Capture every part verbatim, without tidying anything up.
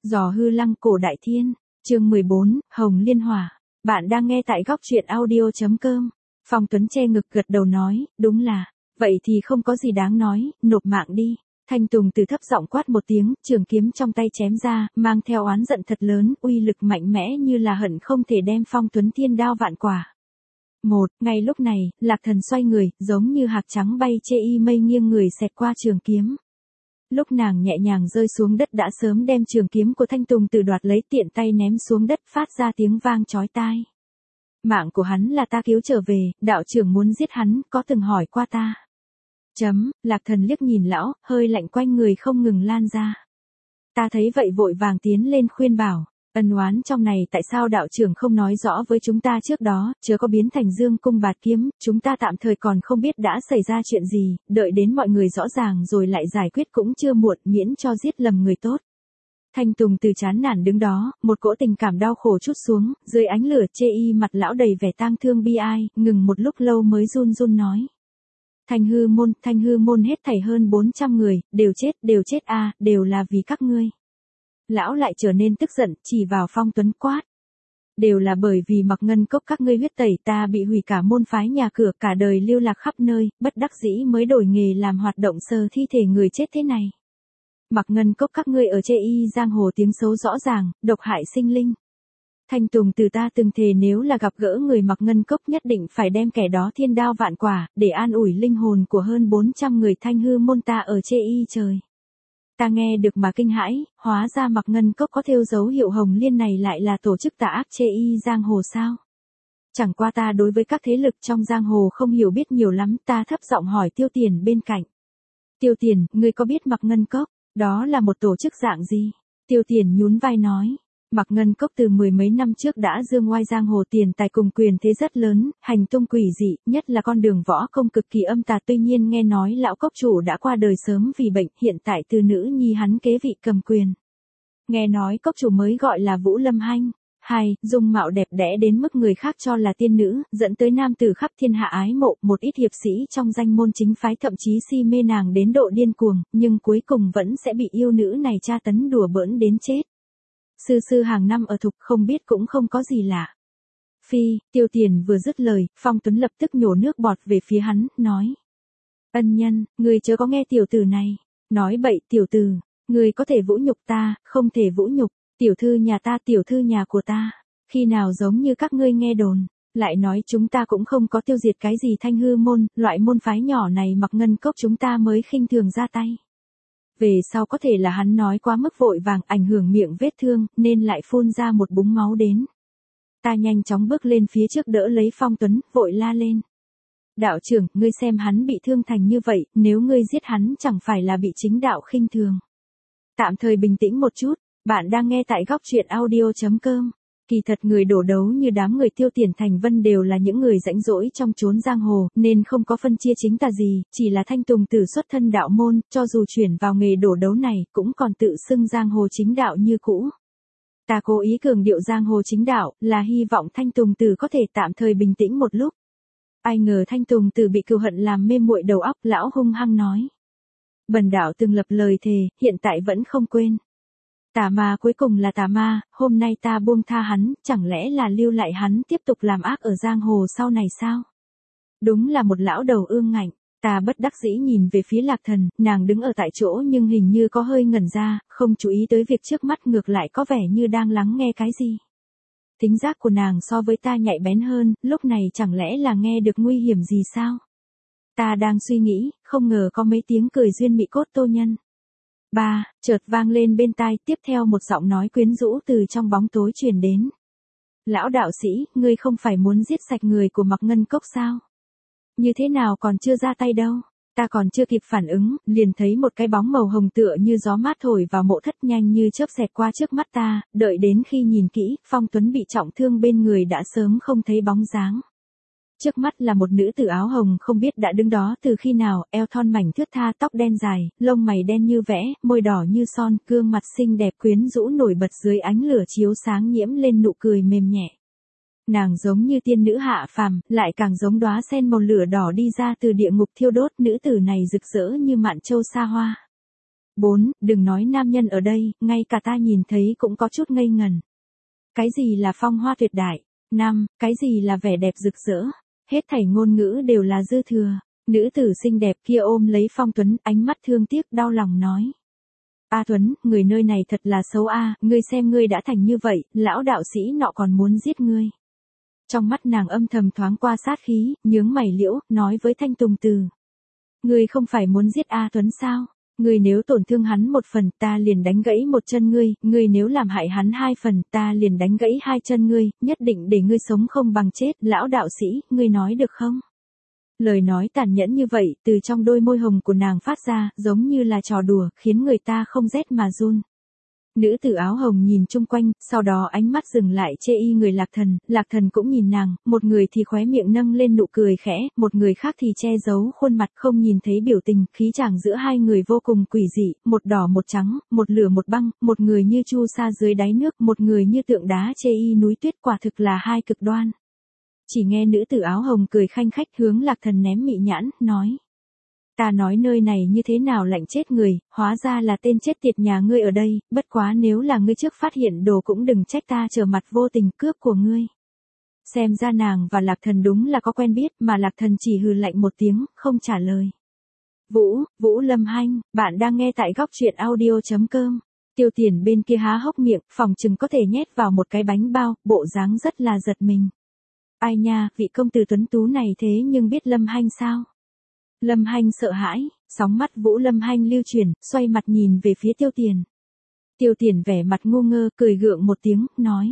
Giò hư lăng cổ đại thiên, chương mười bốn, Hồng Liên Hỏa. Bạn đang nghe tại góc truyện audio.com. Phong Tuấn che ngực gật đầu nói, đúng là, vậy thì không có gì đáng nói, nộp mạng đi. Thanh Tùng từ thấp giọng quát một tiếng, trường kiếm trong tay chém ra, mang theo oán giận thật lớn, uy lực mạnh mẽ như là hận không thể đem Phong Tuấn thiên đao vạn quả. Một, ngay lúc này, Lạc Thần xoay người, giống như hạc trắng bay chê y mây nghiêng người xẹt qua trường kiếm. Lúc nàng nhẹ nhàng rơi xuống đất đã sớm đem trường kiếm của Thanh Tùng từ đoạt lấy, tiện tay ném xuống đất, phát ra tiếng vang chói tai. Mạng của hắn là ta cứu trở về, đạo trưởng muốn giết hắn, có từng hỏi qua ta. Chấm, Lạc Thần liếc nhìn lão, hơi lạnh quanh người không ngừng lan ra. Ta thấy vậy vội vàng tiến lên khuyên bảo, ân oán trong này tại sao đạo trưởng không nói rõ với chúng ta trước đó, chớ có biến thành dương cung bạt kiếm, chúng ta tạm thời còn không biết đã xảy ra chuyện gì, đợi đến mọi người rõ ràng rồi lại giải quyết cũng chưa muộn, miễn cho giết lầm người tốt. Thanh Tùng từ chán nản đứng đó, một cỗ tình cảm đau khổ trút xuống, dưới ánh lửa chê y mặt lão đầy vẻ tang thương bi ai, ngừng một lúc lâu mới run run nói. Thanh hư môn, thanh hư môn hết thảy hơn bốn trăm người, đều chết, đều chết a, đều là vì các ngươi. Lão lại trở nên tức giận, chỉ vào Phong Tuấn quát. Đều là bởi vì Mặc Ngân Cốc các ngươi huyết tẩy ta bị hủy cả môn phái nhà cửa, cả đời lưu lạc khắp nơi, bất đắc dĩ mới đổi nghề làm hoạt động sờ thi thể người chết thế này. Mặc Ngân Cốc các ngươi ở chê y giang hồ tiếng xấu rõ ràng, độc hại sinh linh. Thanh Tùng từ ta từng thề nếu là gặp gỡ người Mặc Ngân Cốc nhất định phải đem kẻ đó thiên đao vạn quả, để an ủi linh hồn của hơn bốn trăm người thanh hư môn ta ở chê y trời. Ta nghe được mà kinh hãi, hóa ra Mặc Ngân Cốc có thêu dấu hiệu Hồng Liên này lại là tổ chức tà ác chê y giang hồ sao? Chẳng qua ta đối với các thế lực trong giang hồ không hiểu biết nhiều lắm, ta thấp giọng hỏi Tiêu Tiền bên cạnh. Tiêu Tiền, ngươi có biết Mặc Ngân Cốc, đó là một tổ chức dạng gì? Tiêu Tiền nhún vai nói. Mặc Ngân Cốc từ mười mấy năm trước đã dương oai giang hồ, tiền tài cùng quyền thế rất lớn, hành tung quỷ dị, nhất là con đường võ công cực kỳ âm tà, tuy nhiên nghe nói lão cốc chủ đã qua đời sớm vì bệnh, hiện tại từ nữ nhi hắn kế vị cầm quyền. Nghe nói cốc chủ mới gọi là Vũ Lâm Hanh, hai, dung mạo đẹp đẽ đến mức người khác cho là tiên nữ, dẫn tới nam tử khắp thiên hạ ái mộ, một ít hiệp sĩ trong danh môn chính phái thậm chí si mê nàng đến độ điên cuồng, nhưng cuối cùng vẫn sẽ bị yêu nữ này tra tấn đùa bỡn đến chết. Sư sư hàng năm ở thục không biết cũng không có gì lạ. Phi, Tiêu Tiền vừa dứt lời, Phong Tuấn lập tức nhổ nước bọt về phía hắn, nói. Ân nhân, người chớ có nghe tiểu tử này. Nói bậy tiểu tử, người có thể vũ nhục ta, không thể vũ nhục, tiểu thư nhà ta, tiểu thư nhà của ta. Khi nào giống như các ngươi nghe đồn, lại nói chúng ta cũng không có tiêu diệt cái gì thanh hư môn, loại môn phái nhỏ này Mặc Ngân Cốc chúng ta mới khinh thường ra tay. Về sau có thể là hắn nói quá mức vội vàng ảnh hưởng miệng vết thương, nên lại phun ra một búng máu đến. Ta nhanh chóng bước lên phía trước đỡ lấy Phong Tuấn, vội la lên. Đạo trưởng, ngươi xem hắn bị thương thành như vậy, nếu ngươi giết hắn chẳng phải là bị chính đạo khinh thường. Tạm thời bình tĩnh một chút, bạn đang nghe tại góc truyện audio.com. Kỳ thật người đổ đấu như đám người Tiêu Tiền Thành Vân đều là những người rãnh rỗi trong chốn giang hồ, nên không có phân chia chính tà gì, chỉ là Thanh Tùng tử xuất thân đạo môn, cho dù chuyển vào nghề đổ đấu này, cũng còn tự xưng giang hồ chính đạo như cũ. Ta cố ý cường điệu giang hồ chính đạo, là hy vọng Thanh Tùng tử có thể tạm thời bình tĩnh một lúc. Ai ngờ Thanh Tùng tử bị cừu hận làm mê muội đầu óc, lão hung hăng nói. Bần đạo từng lập lời thề, hiện tại vẫn không quên. Tà ma cuối cùng là tà ma, hôm nay ta buông tha hắn, chẳng lẽ là lưu lại hắn tiếp tục làm ác ở giang hồ sau này sao? Đúng là một lão đầu ương ngạnh, ta bất đắc dĩ nhìn về phía Lạc Thần, nàng đứng ở tại chỗ nhưng hình như có hơi ngẩn ra, không chú ý tới việc trước mắt, ngược lại có vẻ như đang lắng nghe cái gì. Tính giác của nàng so với ta nhạy bén hơn, lúc này chẳng lẽ là nghe được nguy hiểm gì sao? Ta đang suy nghĩ, không ngờ có mấy tiếng cười duyên mị cốt tô nhân. Ba, chợt vang lên bên tai, tiếp theo một giọng nói quyến rũ từ trong bóng tối truyền đến. Lão đạo sĩ, ngươi không phải muốn giết sạch người của Mặc Ngân Cốc sao? Như thế nào còn chưa ra tay đâu? Ta còn chưa kịp phản ứng, liền thấy một cái bóng màu hồng tựa như gió mát thổi vào mộ thất, nhanh như chớp xẹt qua trước mắt ta, đợi đến khi nhìn kỹ, Phong Tuấn bị trọng thương bên người đã sớm không thấy bóng dáng. Trước mắt là một nữ tử áo hồng không biết đã đứng đó từ khi nào, eo thon mảnh thướt tha, tóc đen dài, lông mày đen như vẽ, môi đỏ như son, gương mặt xinh đẹp quyến rũ nổi bật dưới ánh lửa chiếu sáng nhiễm lên nụ cười mềm nhẹ. Nàng giống như tiên nữ hạ phàm, lại càng giống đóa sen màu lửa đỏ đi ra từ địa ngục thiêu đốt, nữ tử này rực rỡ như mạn châu xa hoa. bốn. Đừng nói nam nhân ở đây, ngay cả ta nhìn thấy cũng có chút ngây ngần. Cái gì là phong hoa tuyệt đại? năm. Cái gì là vẻ đẹp rực rỡ? Hết thảy ngôn ngữ đều là dư thừa. Nữ tử xinh đẹp kia ôm lấy Phong Tuấn, ánh mắt thương tiếc đau lòng nói. A Tuấn, người nơi này thật là xấu a, ngươi xem ngươi đã thành như vậy, lão đạo sĩ nọ còn muốn giết ngươi. Trong mắt nàng âm thầm thoáng qua sát khí, nhướng mày liễu, nói với Thanh Tùng Từ. Ngươi không phải muốn giết A Tuấn sao? Ngươi nếu tổn thương hắn một phần, ta liền đánh gãy một chân ngươi, ngươi nếu làm hại hắn hai phần, ta liền đánh gãy hai chân ngươi, nhất định để ngươi sống không bằng chết, lão đạo sĩ, ngươi nói được không? Lời nói tàn nhẫn như vậy, từ trong đôi môi hồng của nàng phát ra, giống như là trò đùa, khiến người ta không rét mà run. Nữ tử áo hồng nhìn chung quanh, sau đó ánh mắt dừng lại chê y người Lạc Thần, Lạc Thần cũng nhìn nàng, một người thì khóe miệng nâng lên nụ cười khẽ, một người khác thì che giấu khuôn mặt không nhìn thấy biểu tình, khí chàng giữa hai người vô cùng quỷ dị, một đỏ một trắng, một lửa một băng, một người như chu sa dưới đáy nước, một người như tượng đá chê y núi tuyết, quả thực là hai cực đoan. Chỉ nghe nữ tử áo hồng cười khanh khách hướng Lạc Thần ném mị nhãn, nói. Ta nói nơi này như thế nào lạnh chết người, hóa ra là tên chết tiệt nhà ngươi ở đây, bất quá nếu là ngươi trước phát hiện đồ cũng đừng trách ta trở mặt vô tình cướp của ngươi. Xem ra nàng và Lạc Thần đúng là có quen biết, mà Lạc Thần chỉ hừ lạnh một tiếng, không trả lời. Vũ, Vũ Lâm Hanh, bạn đang nghe tại góc truyện audio chấm com. Tiêu Tiền bên kia há hốc miệng, phòng chừng có thể nhét vào một cái bánh bao, bộ dáng rất là giật mình. Ai nha, vị công tử tuấn tú này thế nhưng biết Lâm Hanh sao? Lâm Hanh sợ hãi, sóng mắt Vũ Lâm Hanh lưu chuyển, xoay mặt nhìn về phía Tiêu Tiền. Tiêu Tiền vẻ mặt ngu ngơ, cười gượng một tiếng, nói.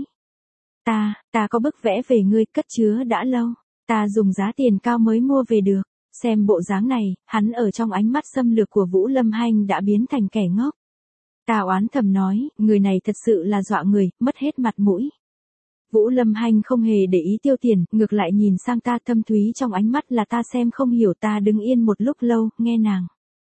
Ta, ta có bức vẽ về ngươi cất chứa đã lâu, ta dùng giá tiền cao mới mua về được. Xem bộ dáng này, hắn ở trong ánh mắt xâm lược của Vũ Lâm Hanh đã biến thành kẻ ngốc. Ta oán thầm nói, người này thật sự là dọa người, mất hết mặt mũi. Vũ Lâm Hanh không hề để ý Tiêu Tiền, ngược lại nhìn sang ta, thâm thúy trong ánh mắt là ta xem không hiểu. Ta đứng yên một lúc lâu, nghe nàng.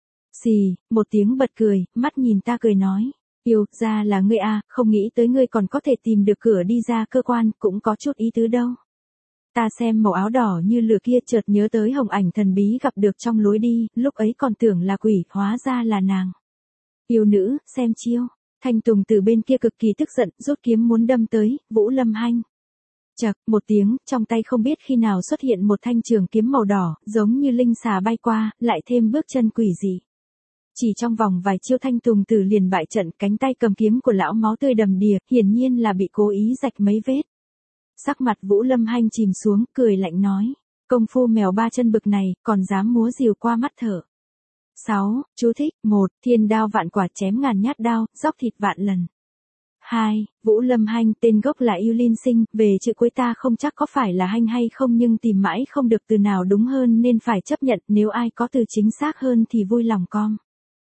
Xì, một tiếng bật cười, mắt nhìn ta cười nói. Yêu, ra là ngươi à, không nghĩ tới ngươi còn có thể tìm được cửa đi ra cơ quan, cũng có chút ý tứ đâu. Ta xem màu áo đỏ như lửa kia, chợt nhớ tới hồng ảnh thần bí gặp được trong lối đi, lúc ấy còn tưởng là quỷ, hóa ra là nàng. Yêu nữ, xem chiêu. Thanh Tùng từ bên kia cực kỳ tức giận, rút kiếm muốn đâm tới, Vũ Lâm Hanh. Chậc, một tiếng, trong tay không biết khi nào xuất hiện một thanh trường kiếm màu đỏ, giống như linh xà bay qua, lại thêm bước chân quỷ dị. Chỉ trong vòng vài chiêu Thanh Tùng Tử liền bại trận, cánh tay cầm kiếm của lão máu tươi đầm đìa, hiển nhiên là bị cố ý rạch mấy vết. Sắc mặt Vũ Lâm Hanh chìm xuống, cười lạnh nói, công phu mèo ba chân bực này, còn dám múa rìu qua mắt thở. sáu. Chú thích. một. Thiên đao vạn quả chém ngàn nhát đao, dóc thịt vạn lần. hai. Vũ Lâm Hanh tên gốc là Yêu Linh Sinh, về chữ cuối ta không chắc có phải là Hanh hay không nhưng tìm mãi không được từ nào đúng hơn nên phải chấp nhận, nếu ai có từ chính xác hơn thì vui lòng com.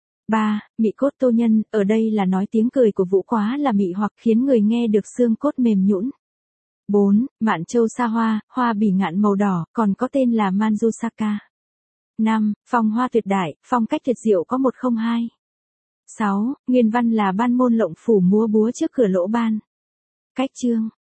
ba. Mị cốt tô nhân, ở đây là nói tiếng cười của Vũ quá là mị hoặc khiến người nghe được xương cốt mềm nhũn. bốn. Mạn châu sa hoa, hoa bỉ ngạn màu đỏ, còn có tên là Manjusaka. năm. Phong hoa tuyệt đại, phong cách tuyệt diệu có một không hai. sáu. Nguyên văn là ban môn lộng phủ múa búa trước cửa lỗ ban. Cách chương.